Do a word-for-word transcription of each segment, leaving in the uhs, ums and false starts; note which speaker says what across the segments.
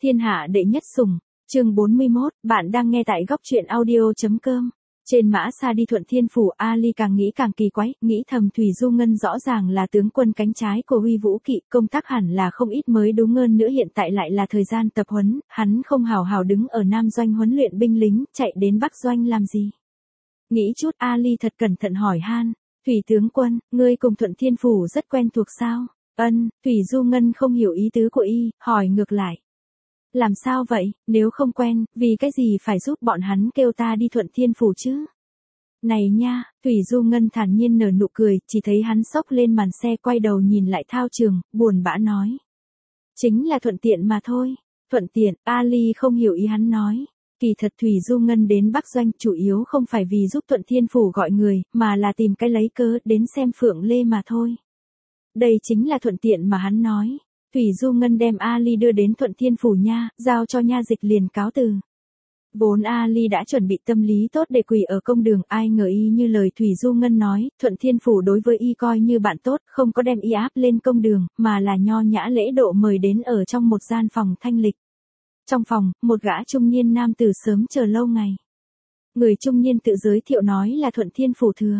Speaker 1: Thiên hạ đệ nhất sủng, chương bốn mươi mốt, bạn đang nghe tại góc truyện audio.com. Trên mã xa đi Thuận Thiên Phủ, Ali càng nghĩ càng kỳ quái, nghĩ thầm Thủy Du Ngân rõ ràng là tướng quân cánh trái của Huy Vũ Kỵ, công tác hẳn là không ít mới đúng hơn nữa, hiện tại lại là thời gian tập huấn, hắn không hào hào đứng ở Nam Doanh huấn luyện binh lính, chạy đến Bắc Doanh làm gì? Nghĩ chút, Ali thật cẩn thận hỏi han, Thủy tướng quân, ngươi cùng Thuận Thiên Phủ rất quen thuộc sao? Ân, Thủy Du Ngân không hiểu ý tứ của y, hỏi ngược lại. Làm sao vậy, nếu không quen, vì cái gì phải giúp bọn hắn kêu ta đi Thuận Thiên Phủ chứ? Này nha, Thủy Du Ngân thản nhiên nở nụ cười, chỉ thấy hắn xốc lên màn xe quay đầu nhìn lại thao trường, buồn bã nói. Chính là thuận tiện mà thôi. Thuận tiện, Ali không hiểu ý hắn nói. Kỳ thật Thủy Du Ngân đến Bắc Doanh chủ yếu không phải vì giúp Thuận Thiên Phủ gọi người, mà là tìm cái lấy cớ đến xem Phượng Lê mà thôi. Đây chính là thuận tiện mà hắn nói. Thủy Du Ngân đem Ali đưa đến Thuận Thiên Phủ nha, giao cho nha dịch liền cáo từ. Vốn Ali đã chuẩn bị tâm lý tốt để quỳ ở công đường, ai ngờ y như lời Thủy Du Ngân nói, Thuận Thiên Phủ đối với y coi như bạn tốt, không có đem y áp lên công đường, mà là nho nhã lễ độ mời đến ở trong một gian phòng thanh lịch. Trong phòng, một gã trung niên nam tử sớm chờ lâu ngày. Người trung niên tự giới thiệu nói là Thuận Thiên Phủ thừa.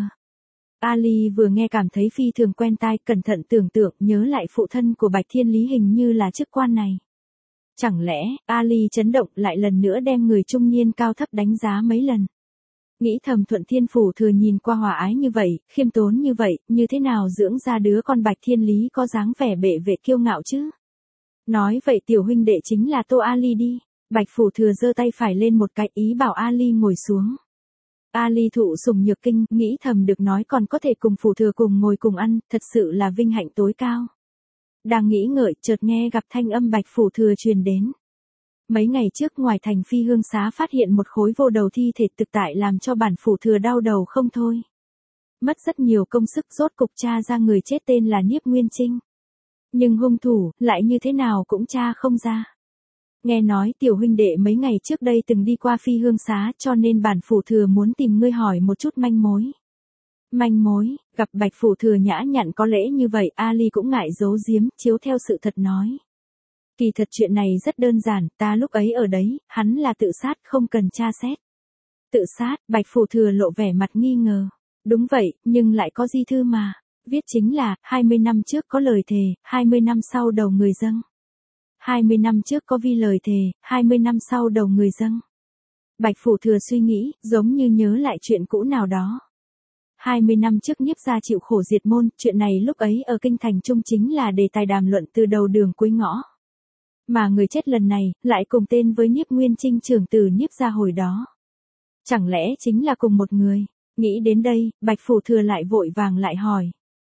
Speaker 1: Ali vừa nghe cảm thấy phi thường quen tai, cẩn thận tưởng tượng, nhớ lại phụ thân của Bạch Thiên Lý hình như là chức quan này. Chẳng lẽ, Ali chấn động lại lần nữa đem người trung niên cao thấp đánh giá mấy lần. Nghĩ thầm Thuận Thiên Phủ thừa nhìn qua hòa ái như vậy, khiêm tốn như vậy, như thế nào dưỡng ra đứa con Bạch Thiên Lý có dáng vẻ bệ vệ kiêu ngạo chứ? Nói vậy tiểu huynh đệ chính là Tô Ali đi. Bạch Phủ thừa giơ tay phải lên một cái, ý bảo Ali ngồi xuống. Ali thụ sủng nhược kinh, nghĩ thầm được nói còn có thể cùng Phủ thừa cùng ngồi cùng ăn, thật sự là vinh hạnh tối cao. Đang nghĩ ngợi, chợt nghe gặp thanh âm Bạch Phủ thừa truyền đến. Mấy ngày trước ngoài thành Phi Hương Xá phát hiện một khối vô đầu thi thể thực tại làm cho bản Phủ thừa đau đầu không thôi. Mất rất nhiều công sức rốt cục tra ra người chết tên là Niếp Nguyên Trinh. Nhưng hung thủ, lại như thế nào cũng tra không ra. Nghe nói tiểu huynh đệ mấy ngày trước đây từng đi qua Phi Hương Xá, cho nên bản Phủ thừa muốn tìm ngươi hỏi một chút manh mối. Manh mối, gặp Bạch Phủ thừa nhã nhặn có lễ như vậy, Ali cũng ngại giấu giếm, chiếu theo sự thật nói. Kỳ thật chuyện này rất đơn giản, ta lúc ấy ở đấy, hắn là tự sát không cần tra xét. Tự sát, Bạch Phủ thừa lộ vẻ mặt nghi ngờ. Đúng vậy, nhưng lại có di thư mà. Viết chính là, hai mươi năm trước có lời thề, hai mươi năm sau đầu người dâng. hai mươi năm trước có vi lời thề, hai mươi năm sau đầu người dâng. Bạch Phủ thừa suy nghĩ, giống như nhớ lại chuyện cũ nào đó. hai mươi năm trước Nhiếp gia chịu khổ diệt môn, chuyện này lúc ấy ở kinh thành trung chính là đề tài đàm luận từ đầu đường cuối ngõ. Mà người chết lần này, lại cùng tên với Niếp Nguyên Trinh trưởng tử Nhiếp gia hồi đó. Chẳng lẽ chính là cùng một người? Nghĩ đến đây, Bạch Phủ thừa lại vội vàng lại hỏi.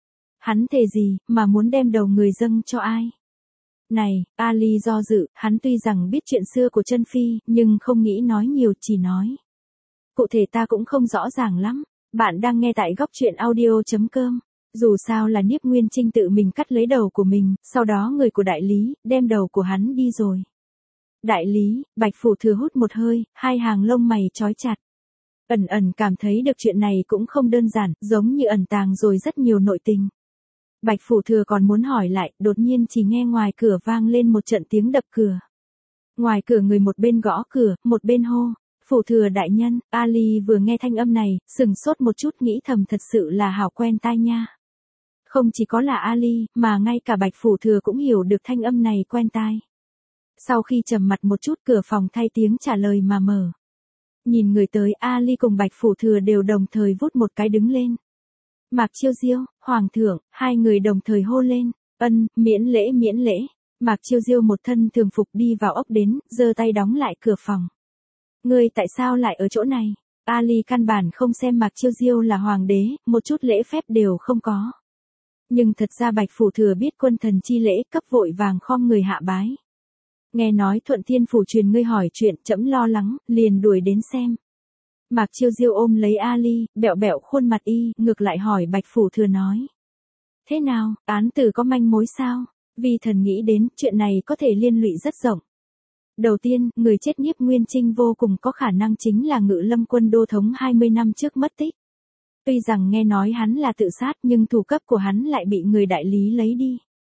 Speaker 1: Hắn thề gì, mà muốn đem đầu người dâng cho ai? Này, Ali do dự, hắn tuy rằng biết chuyện xưa của Chân Phi, nhưng không nghĩ nói nhiều, chỉ nói. Cụ thể ta cũng không rõ ràng lắm. Bạn đang nghe tại góc truyện audio.com. Dù sao là Niếp Nguyên Trinh tự mình cắt lấy đầu của mình, sau đó người của đại lý, đem đầu của hắn đi rồi. Đại lý, Bạch Phủ thừa hút một hơi, hai hàng lông mày trói chặt. Ẩn ẩn cảm thấy được chuyện này cũng không đơn giản, giống như ẩn tàng rồi rất nhiều nội tình. Bạch Phủ thừa còn muốn hỏi lại, đột nhiên chỉ nghe ngoài cửa vang lên một trận tiếng đập cửa. Ngoài cửa người một bên gõ cửa, một bên hô. Phủ thừa đại nhân, Ali vừa nghe thanh âm này, sừng sốt một chút nghĩ thầm thật sự là hảo quen tai nha. Không chỉ có là Ali, mà ngay cả Bạch Phủ thừa cũng hiểu được thanh âm này quen tai. Sau khi trầm mặt một chút, cửa phòng thay tiếng trả lời mà mở. Nhìn người tới, Ali cùng Bạch Phủ thừa đều đồng thời vút một cái đứng lên. Mạc Chiêu Diêu, Hoàng thượng, hai người đồng thời hô lên, ân, miễn lễ miễn lễ. Mạc Chiêu Diêu một thân thường phục đi vào ốc đến, giơ tay đóng lại cửa phòng. Ngươi tại sao lại ở chỗ này? Ali căn bản không xem Mạc Chiêu Diêu là hoàng đế, một chút lễ phép đều không có. Nhưng thật ra Bạch Phủ thừa biết quân thần chi lễ, cấp vội vàng khom người hạ bái. Nghe nói Thuận Thiên Phủ truyền ngươi hỏi chuyện, trẫm lo lắng, liền đuổi đến xem. Mạc Chiêu Diêu ôm lấy Ali, bẹo bẹo khuôn mặt y, ngược lại hỏi Bạch Phủ thừa nói. Thế nào, án tử có manh mối sao? Vì thần nghĩ đến, chuyện này có thể liên lụy rất rộng. Đầu tiên, người chết Niếp Nguyên Trinh vô cùng có khả năng chính là Ngự Lâm quân đô thống hai mươi năm trước mất tích. Tuy rằng nghe nói hắn là tự sát nhưng thủ cấp của hắn lại bị người đại lý lấy đi.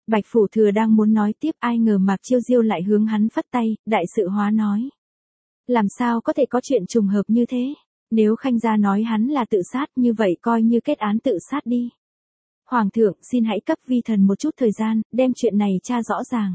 Speaker 1: Bạch Phủ Thừa đang muốn nói tiếp, ai ngờ Mạc Chiêu Diêu lại hướng hắn phất tay, đại sự hóa nói. Làm sao có thể có chuyện trùng hợp như thế? Nếu Khanh gia nói hắn là tự sát, như vậy coi như kết án tự sát đi. Hoàng thượng, xin hãy cấp vi thần một chút thời gian, đem chuyện này tra rõ ràng.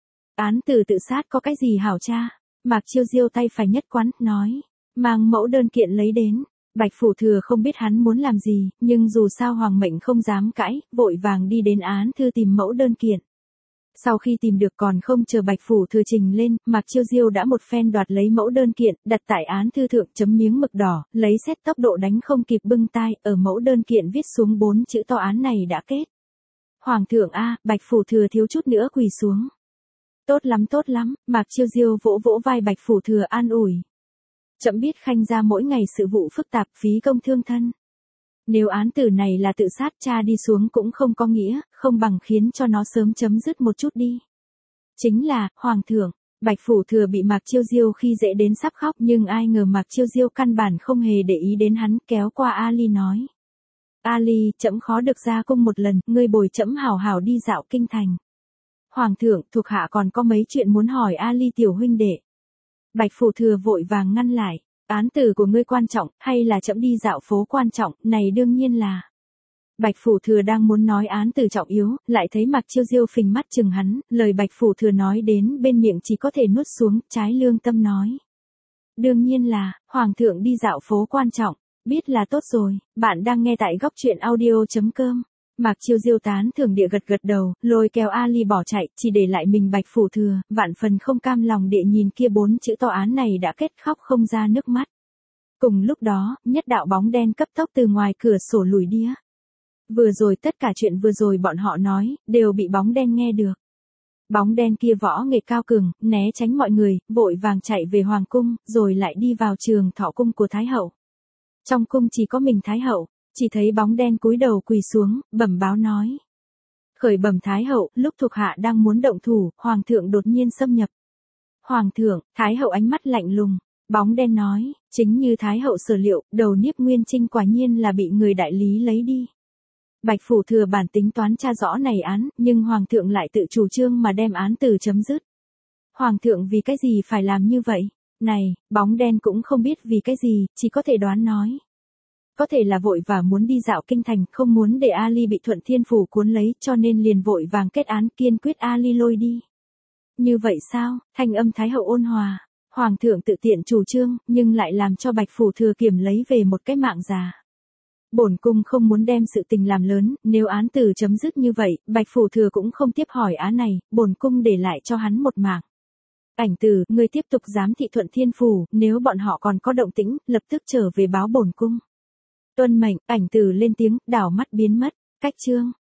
Speaker 1: Án từ tự sát có cái gì hảo tra? Mạc Chiêu Diêu tay phải nhất quán, nói. Mang mẫu đơn kiện lấy đến. Bạch Phủ Thừa không biết hắn muốn làm gì, nhưng dù sao hoàng mệnh không dám cãi, vội vàng đi đến án thư tìm mẫu đơn kiện. Sau khi tìm được còn không chờ Bạch Phủ Thừa trình lên, Mạc Chiêu Diêu đã một phen đoạt lấy mẫu đơn kiện, đặt tại án thư thượng chấm miếng mực đỏ, lấy xét tốc độ đánh không kịp bưng tai, ở mẫu đơn kiện viết xuống bốn chữ to án này đã kết. Hoàng thượng a, Bạch Phủ Thừa thiếu chút nữa quỳ xuống. Tốt lắm tốt lắm, Mạc Chiêu Diêu vỗ vỗ vai Bạch Phủ Thừa an ủi. Chậm biết Khanh gia mỗi ngày sự vụ phức tạp, phí công thương thân. Nếu án tử này là tự sát, cha đi xuống cũng không có nghĩa, không bằng khiến cho nó sớm chấm dứt một chút đi. Chính là, Hoàng thượng, Bạch Phủ Thừa bị Mạc Chiêu Diêu khi dễ đến sắp khóc, nhưng ai ngờ Mạc Chiêu Diêu căn bản không hề để ý đến hắn, kéo qua Ali nói. Ali, trẫm khó được ra cung một lần, ngươi bồi trẫm hảo hảo đi dạo kinh thành. Hoàng thượng, thuộc hạ còn có mấy chuyện muốn hỏi Ali tiểu huynh đệ. Bạch Phủ Thừa vội vàng ngăn lại. Án tử của ngươi quan trọng, hay là trẫm đi dạo phố quan trọng, này đương nhiên là. Bạch Phủ Thừa đang muốn nói án tử trọng yếu, lại thấy Mạc Chiêu Diêu phình mắt chừng hắn, lời Bạch Phủ Thừa nói đến bên miệng chỉ có thể nuốt xuống, trái lương tâm nói. Đương nhiên là, Hoàng thượng đi dạo phố quan trọng, biết là tốt rồi, bạn đang nghe tại góc truyện audio chấm com. Mạc Chiêu Diêu tán thưởng địa gật gật đầu, lôi kéo Ali bỏ chạy, chỉ để lại mình Bạch Phủ Thừa, vạn phần không cam lòng địa nhìn kia bốn chữ to án này đã kết, khóc không ra nước mắt. Cùng lúc đó, nhất đạo bóng đen cấp tốc từ ngoài cửa sổ lùi đĩa. Vừa rồi tất cả chuyện vừa rồi bọn họ nói, đều bị bóng đen nghe được. Bóng đen kia võ nghệ cao cường, né tránh mọi người, vội vàng chạy về Hoàng cung, rồi lại đi vào trường thọ cung của Thái Hậu. Trong cung chỉ có mình Thái Hậu. Chỉ thấy bóng đen cúi đầu quỳ xuống, bẩm báo nói. Khởi bẩm Thái Hậu, lúc thuộc hạ đang muốn động thủ, Hoàng thượng đột nhiên xâm nhập. Hoàng thượng, Thái Hậu ánh mắt lạnh lùng. Bóng đen nói, chính như Thái Hậu sở liệu, đầu Niếp Nguyên Trinh quả nhiên là bị người đại lý lấy đi. Bạch Phủ Thừa bản tính toán tra rõ này án, nhưng Hoàng thượng lại tự chủ trương mà đem án từ chấm dứt. Hoàng thượng vì cái gì phải làm như vậy? Này, bóng đen cũng không biết vì cái gì, chỉ có thể đoán nói. Có thể là vội và muốn đi dạo kinh thành, không muốn để Ali bị Thuận Thiên Phủ cuốn lấy, cho nên liền vội vàng kết án, kiên quyết Ali lôi đi. Như vậy sao? Thanh âm Thái Hậu ôn hòa. Hoàng thượng tự tiện chủ trương, nhưng lại làm cho Bạch Phủ Thừa kiểm lấy về một cái mạng già. Bổn cung không muốn đem sự tình làm lớn, nếu án tử chấm dứt như vậy, Bạch Phủ Thừa cũng không tiếp hỏi án này, bổn cung để lại cho hắn một mạng. Ảnh Tử, ngươi tiếp tục giám thị Thuận Thiên Phủ, nếu bọn họ còn có động tĩnh, lập tức trở về báo bổn cung. Tuân mệnh, Ảnh Tử lên tiếng, đảo mắt biến mất. Cách chương